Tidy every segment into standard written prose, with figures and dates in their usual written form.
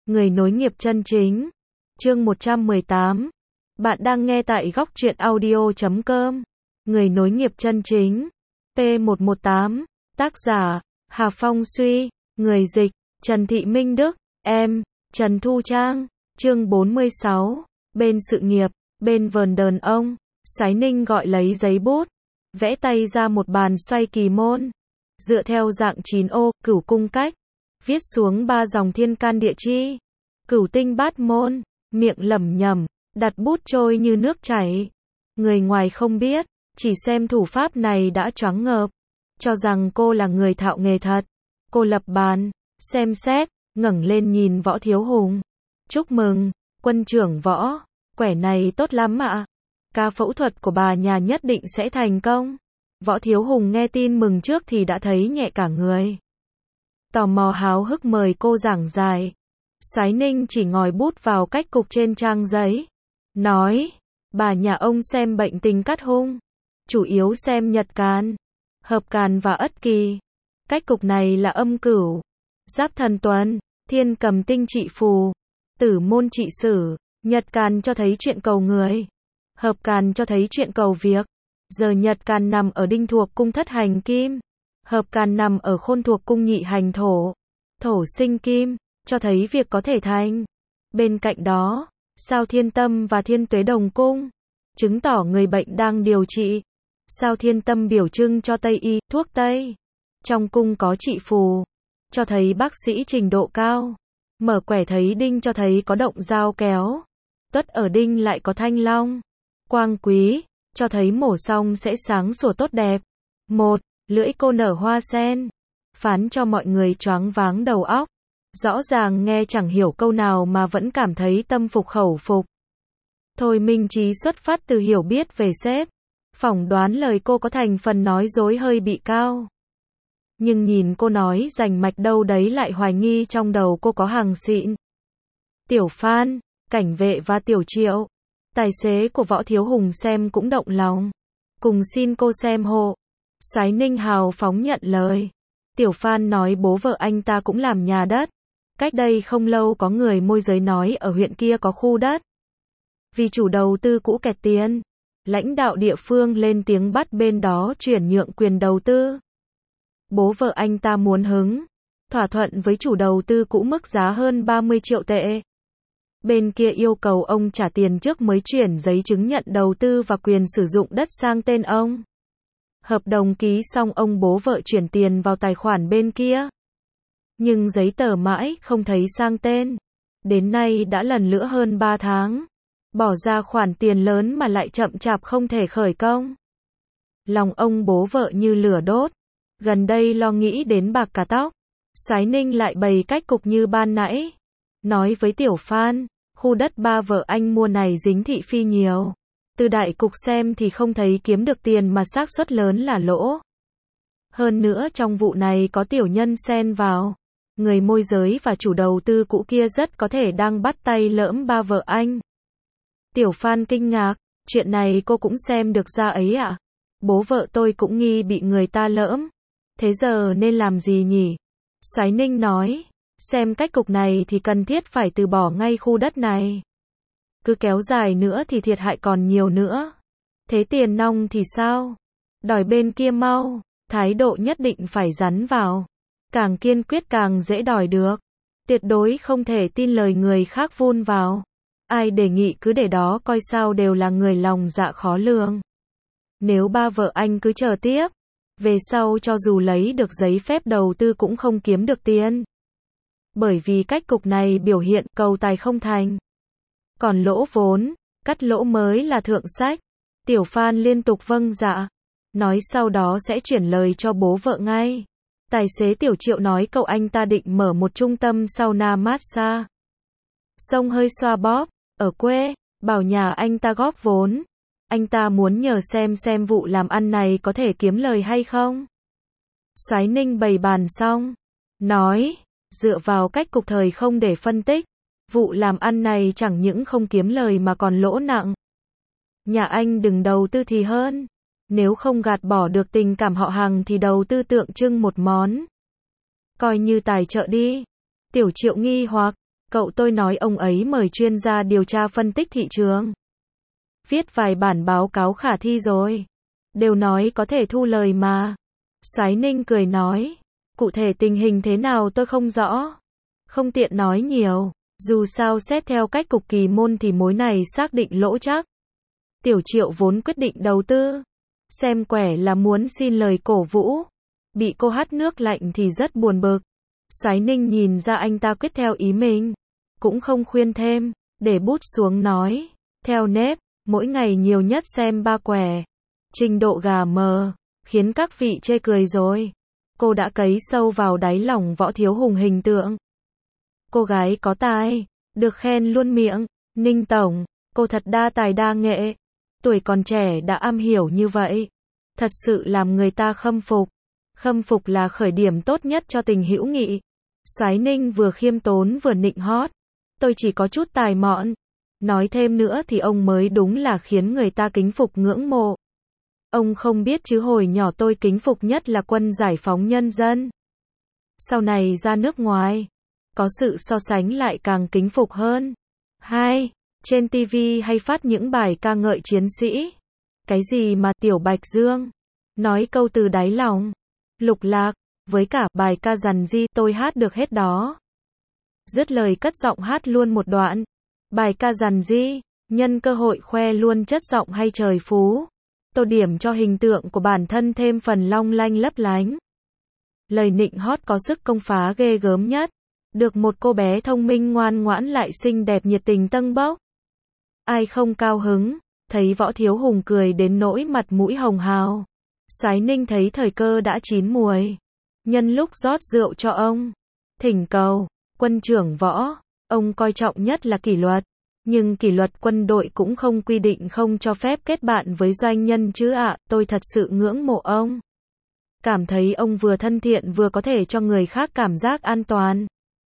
Người nối nghiệp chân chính. Chương 118. Bạn đang nghe tại góc truyện audio.com. Người nối nghiệp chân chính. P118. Tác giả: Hà Phong Suy. Người dịch: Trần Thị Minh Đức. Em: Trần Thu Trang. Chương 46. Bên sự nghiệp, bên vườn đờn ông. Soái Ninh gọi lấy giấy bút, vẽ tay ra một bàn xoay kỳ môn. Dựa theo dạng 9 ô, cửu cung cách, viết xuống 3 dòng thiên can địa chi, cửu tinh bát môn, miệng lẩm nhẩm, đặt bút trôi như nước chảy. Người ngoài không biết, chỉ xem thủ pháp này đã choáng ngợp, cho rằng cô là người thạo nghề thật. Cô lập bàn, xem xét, ngẩng lên nhìn Võ Thiếu Hùng. Chúc mừng, quân trưởng Võ, quẻ này tốt lắm ạ. Ca phẫu thuật của bà nhà nhất định sẽ thành công. Võ Thiếu Hùng nghe tin mừng trước thì đã thấy nhẹ cả người. Tò mò háo hức mời cô giảng giải. Soái Ninh chỉ ngòi bút vào cách cục trên trang giấy. Nói, bà nhà ông xem bệnh tình cát hung, chủ yếu xem nhật can, hợp can và ất kỳ. Cách cục này là âm cửu, giáp thần tuần, thiên cầm tinh trị phù, tử môn trị sử. Nhật can cho thấy chuyện cầu người, hợp can cho thấy chuyện cầu việc. Giờ nhật can nằm ở đinh thuộc cung thất hành kim, hợp can nằm ở khôn thuộc cung nhị hành thổ. Thổ sinh kim, cho thấy việc có thể thành. Bên cạnh đó, sao thiên tâm và thiên tuế đồng cung, chứng tỏ người bệnh đang điều trị. Sao thiên tâm biểu trưng cho Tây y, thuốc Tây. Trong cung có trị phù, cho thấy bác sĩ trình độ cao. Mở quẻ thấy đinh cho thấy có động dao kéo. Tuất ở đinh lại có thanh long, quang quý, cho thấy mổ xong sẽ sáng sủa tốt đẹp. Một, lưỡi cô nở hoa sen, phán cho mọi người choáng váng đầu óc. Rõ ràng nghe chẳng hiểu câu nào mà vẫn cảm thấy tâm phục khẩu phục. Thôi minh trí xuất phát từ hiểu biết về sếp, phỏng đoán lời cô có thành phần nói dối hơi bị cao. Nhưng nhìn cô nói rành mạch đâu đấy lại hoài nghi trong đầu cô có hàng xịn. Tiểu Phan, cảnh vệ và Tiểu Triệu, tài xế của Võ Thiếu Hùng xem cũng động lòng. Cùng xin cô xem hộ. Soái Ninh hào phóng nhận lời. Tiểu Phan nói bố vợ anh ta cũng làm nhà đất. Cách đây không lâu có người môi giới nói ở huyện kia có khu đất. Vì chủ đầu tư cũ kẹt tiền, lãnh đạo địa phương lên tiếng bắt bên đó chuyển nhượng quyền đầu tư. Bố vợ anh ta muốn hứng, thỏa thuận với chủ đầu tư cũ mức giá hơn 30 triệu tệ. Bên kia yêu cầu ông trả tiền trước mới chuyển giấy chứng nhận đầu tư và quyền sử dụng đất sang tên ông. Hợp đồng ký xong ông bố vợ chuyển tiền vào tài khoản bên kia. Nhưng giấy tờ mãi không thấy sang tên. Đến nay đã lần lữa hơn 3 tháng. Bỏ ra khoản tiền lớn mà lại chậm chạp không thể khởi công. Lòng ông bố vợ như lửa đốt. Gần đây lo nghĩ đến bạc cả tóc. Soái Ninh lại bày cách cục như ban nãy. Nói với Tiểu Phan, khu đất ba vợ anh mua này dính thị phi nhiều. Từ đại cục xem thì không thấy kiếm được tiền mà xác suất lớn là lỗ. Hơn nữa trong vụ này có tiểu nhân xen vào. Người môi giới và chủ đầu tư cũ kia rất có thể đang bắt tay lỡm ba vợ anh. Tiểu Phan kinh ngạc, chuyện này cô cũng xem được ra ấy ạ? Bố vợ tôi cũng nghi bị người ta lỡm. Thế giờ nên làm gì nhỉ? Soái Ninh nói, xem cách cục này thì cần thiết phải từ bỏ ngay khu đất này. Cứ kéo dài nữa thì thiệt hại còn nhiều nữa. Thế tiền nong thì sao? Đòi bên kia mau, thái độ nhất định phải rắn vào. Càng kiên quyết càng dễ đòi được. Tuyệt đối không thể tin lời người khác vun vào. Ai đề nghị cứ để đó coi sao đều là người lòng dạ khó lường. Nếu ba vợ anh cứ chờ tiếp, về sau cho dù lấy được giấy phép đầu tư cũng không kiếm được tiền. Bởi vì cách cục này biểu hiện cầu tài không thành. Còn lỗ vốn, cắt lỗ mới là thượng sách. Tiểu Phan liên tục vâng dạ. Nói sau đó sẽ chuyển lời cho bố vợ ngay. Tài xế Tiểu Triệu nói cậu anh ta định mở một trung tâm sauna massage. Xông hơi xoa bóp, ở quê, bảo nhà anh ta góp vốn. Anh ta muốn nhờ xem vụ làm ăn này có thể kiếm lời hay không. Soái Ninh bày bàn xong, nói, dựa vào cách cục thời không để phân tích, vụ làm ăn này chẳng những không kiếm lời mà còn lỗ nặng. Nhà anh đừng đầu tư thì hơn. Nếu không gạt bỏ được tình cảm họ hàng thì đầu tư tượng trưng một món. Coi như tài trợ đi. Tiểu Triệu nghi hoặc, Cậu tôi nói ông ấy mời chuyên gia điều tra phân tích thị trường. Viết vài bản báo cáo khả thi rồi. Đều nói có thể thu lời mà. Soái Ninh cười nói. Cụ thể tình hình thế nào tôi không rõ. Không tiện nói nhiều. Dù sao xét theo cách cục kỳ môn thì mối này xác định lỗ chắc. Tiểu Triệu vốn quyết định đầu tư. Xem quẻ là muốn xin lời cổ vũ. Bị cô hắt nước lạnh thì rất buồn bực. Soái Ninh nhìn ra anh ta quyết theo ý mình. Cũng không khuyên thêm. Để bút xuống nói. Theo nếp, mỗi ngày nhiều nhất xem 3 quẻ. Trình độ gà mờ. Khiến các vị chê cười rồi. Cô đã cấy sâu vào đáy lòng Võ Thiếu Hùng hình tượng. Cô gái có tài. Được khen luôn miệng. Ninh tổng, cô thật đa tài đa nghệ. Tuổi còn trẻ đã am hiểu như vậy. Thật sự làm người ta khâm phục. Khâm phục là khởi điểm tốt nhất cho tình hữu nghị. Soái Ninh vừa khiêm tốn vừa nịnh hót. Tôi chỉ có chút tài mọn. Nói thêm nữa thì ông mới đúng là khiến người ta kính phục ngưỡng mộ. Ông không biết chứ hồi nhỏ tôi kính phục nhất là Quân Giải phóng Nhân dân. Sau này ra nước ngoài, có sự so sánh lại càng kính phục hơn. 2. Trên TV hay phát những bài ca ngợi chiến sĩ. Cái gì mà Tiểu Bạch Dương nói câu từ đáy lòng. Lục Lạc, với cả bài ca dằn di tôi hát được hết đó. Dứt lời cất giọng hát luôn một đoạn. Bài ca dằn di, nhân cơ hội khoe luôn chất giọng hay trời phú. Tô điểm cho hình tượng của bản thân thêm phần long lanh lấp lánh. Lời nịnh hót có sức công phá ghê gớm nhất. Được một cô bé thông minh ngoan ngoãn lại xinh đẹp nhiệt tình tâng bốc. Ai không cao hứng, thấy Võ Thiếu Hùng cười đến nỗi mặt mũi hồng hào. Soái Ninh thấy thời cơ đã chín muồi. Nhân lúc rót rượu cho ông. Thỉnh cầu, quân trưởng Võ, ông coi trọng nhất là kỷ luật. Nhưng kỷ luật quân đội cũng không quy định không cho phép kết bạn với doanh nhân chứ ạ, tôi thật sự ngưỡng mộ ông. Cảm thấy ông vừa thân thiện vừa có thể cho người khác cảm giác an toàn.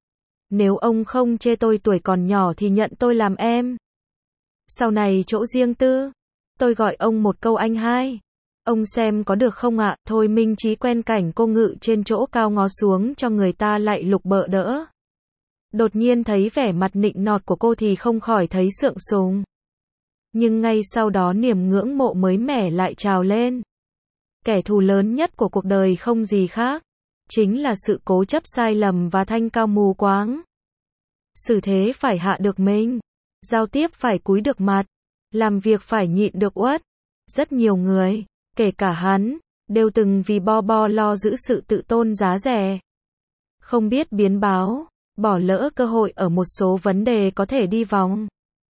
Nếu ông không chê tôi tuổi còn nhỏ thì nhận tôi làm em. Sau này chỗ riêng tư, tôi gọi ông một câu anh hai. Ông xem có được không ạ? Thôi Minh Chí quen cảnh cô ngự trên chỗ cao ngó xuống cho người ta lại lục bợ đỡ. Đột nhiên thấy vẻ mặt nịnh nọt của cô thì không khỏi thấy sượng sùng. Nhưng ngay sau đó niềm ngưỡng mộ mới mẻ lại trào lên. Kẻ thù lớn nhất của cuộc đời không gì khác. Chính là sự cố chấp sai lầm và thanh cao mù quáng. Xử thế phải hạ được mình. Giao tiếp phải cúi được mặt. Làm việc phải nhịn được uất. Rất nhiều người, kể cả hắn, đều từng vì bo lo giữ sự tự tôn giá rẻ. Không biết biến báo, bỏ lỡ cơ hội ở một số vấn đề có thể đi vòng.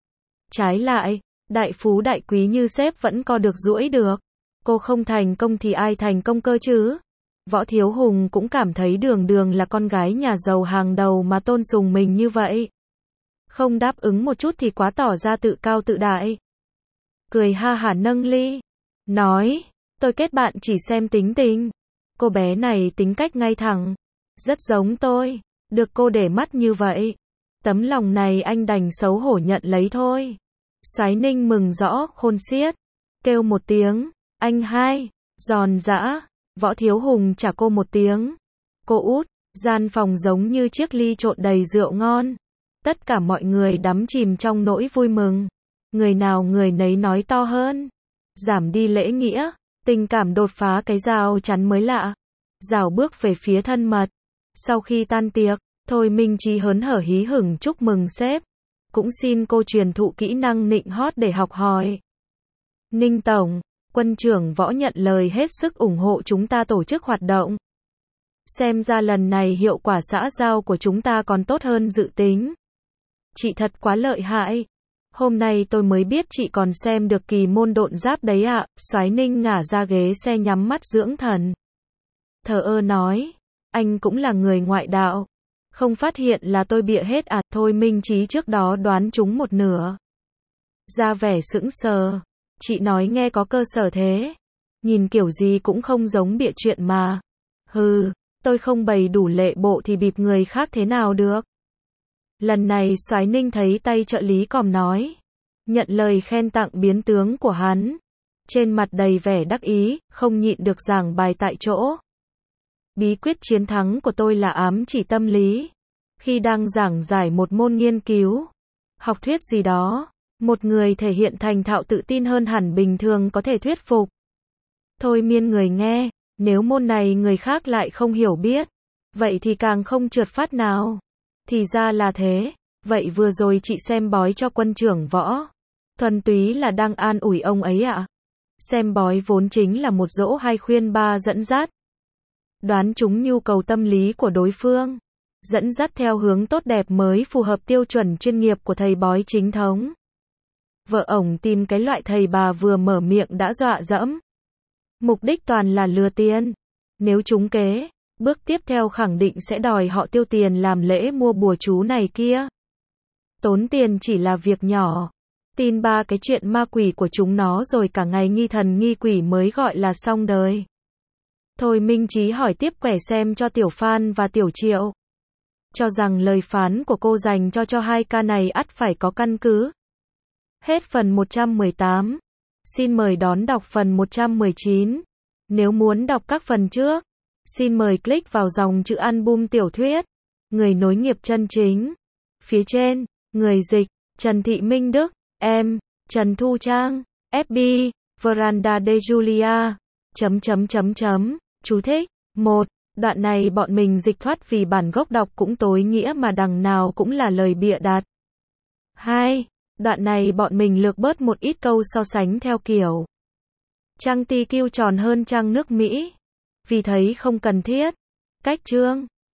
Trái lại, đại phú đại quý như sếp vẫn co được duỗi được. Cô không thành công thì ai thành công cơ chứ? Võ Thiếu Hùng cũng cảm thấy Đường Đường là con gái nhà giàu hàng đầu mà tôn sùng mình như vậy. Không đáp ứng một chút thì quá tỏ ra tự cao tự đại. Cười ha hả nâng ly. Nói, tôi kết bạn chỉ xem tính tình. Cô bé này tính cách ngay thẳng. Rất giống tôi. Được cô để mắt như vậy. Tấm lòng này anh đành xấu hổ nhận lấy thôi. Soái Ninh mừng rõ khôn xiết. Kêu một tiếng. Anh hai. Giòn giã. Võ Thiếu Hùng trả cô một tiếng. Cô út. Gian phòng giống như chiếc ly trộn đầy rượu ngon. Tất cả mọi người đắm chìm trong nỗi vui mừng. Người nào người nấy nói to hơn. Giảm đi lễ nghĩa. Tình cảm đột phá cái rào chắn mới lạ. Rào bước về phía thân mật. Sau khi tan tiệc, Thôi Minh Chí hớn hở hí hửng chúc mừng sếp. Cũng xin cô truyền thụ kỹ năng nịnh hót để học hỏi. Ninh tổng, quân trưởng Võ nhận lời hết sức ủng hộ chúng ta tổ chức hoạt động. Xem ra lần này hiệu quả xã giao của chúng ta còn tốt hơn dự tính. Chị thật quá lợi hại. Hôm nay tôi mới biết chị còn xem được Kỳ Môn Độn Giáp đấy ạ. Soái Ninh ngả ra ghế xe nhắm mắt dưỡng thần. Thờ ơ nói, anh cũng là người ngoại đạo. Không phát hiện là tôi bịa hết à? Thôi Minh Chí trước đó đoán trúng một nửa. Ra vẻ sững sờ. Chị nói nghe có cơ sở thế. Nhìn kiểu gì cũng không giống bịa chuyện mà. Hừ, tôi không bày đủ lệ bộ thì bịp người khác thế nào được. Lần này Soái Ninh thấy tay trợ lý còm nói. Nhận lời khen tặng biến tướng của hắn. Trên mặt đầy vẻ đắc ý, không nhịn được giảng bài tại chỗ. Bí quyết chiến thắng của tôi là ám chỉ tâm lý. Khi đang giảng giải một môn nghiên cứu, học thuyết gì đó, một người thể hiện thành thạo tự tin hơn hẳn bình thường có thể thuyết phục, thôi miên người nghe. Nếu môn này người khác lại không hiểu biết, vậy thì càng không trượt phát nào. Thì ra là thế. Vậy vừa rồi chị xem bói cho quân trưởng Võ, thuần túy là đang an ủi ông ấy ạ? Xem bói vốn chính là một dỗ hay khuyên ba dẫn dắt, đoán trúng nhu cầu tâm lý của đối phương, dẫn dắt theo hướng tốt đẹp mới phù hợp tiêu chuẩn chuyên nghiệp của thầy bói chính thống. Vợ ổng tìm cái loại thầy bà vừa mở miệng đã dọa dẫm. Mục đích toàn là lừa tiền. Nếu trúng kế, bước tiếp theo khẳng định sẽ đòi họ tiêu tiền làm lễ mua bùa chú này kia. Tốn tiền chỉ là việc nhỏ. Tin ba cái chuyện ma quỷ của chúng nó rồi cả ngày nghi thần nghi quỷ mới gọi là xong đời. Thôi Minh Chí hỏi tiếp quẻ xem cho Tiểu Phan và Tiểu Triệu. Cho rằng lời phán của cô dành cho hai ca này ắt phải có căn cứ. Hết phần 118. Xin mời đón đọc phần 119. Nếu muốn đọc các phần trước, xin mời click vào dòng chữ album tiểu thuyết Người nối nghiệp chân chính. Phía trên, người dịch, Trần Thị Minh Đức, em, Trần Thu Trang, FB, Veranda de Julia. Chú thích. 1. Đoạn này bọn mình dịch thoát vì bản gốc đọc cũng tối nghĩa mà đằng nào cũng là lời bịa đặt. 2. Đoạn này bọn mình lược bớt một ít câu so sánh theo kiểu Trang TQ tròn hơn trang nước Mỹ, vì thấy không cần thiết. Cách chương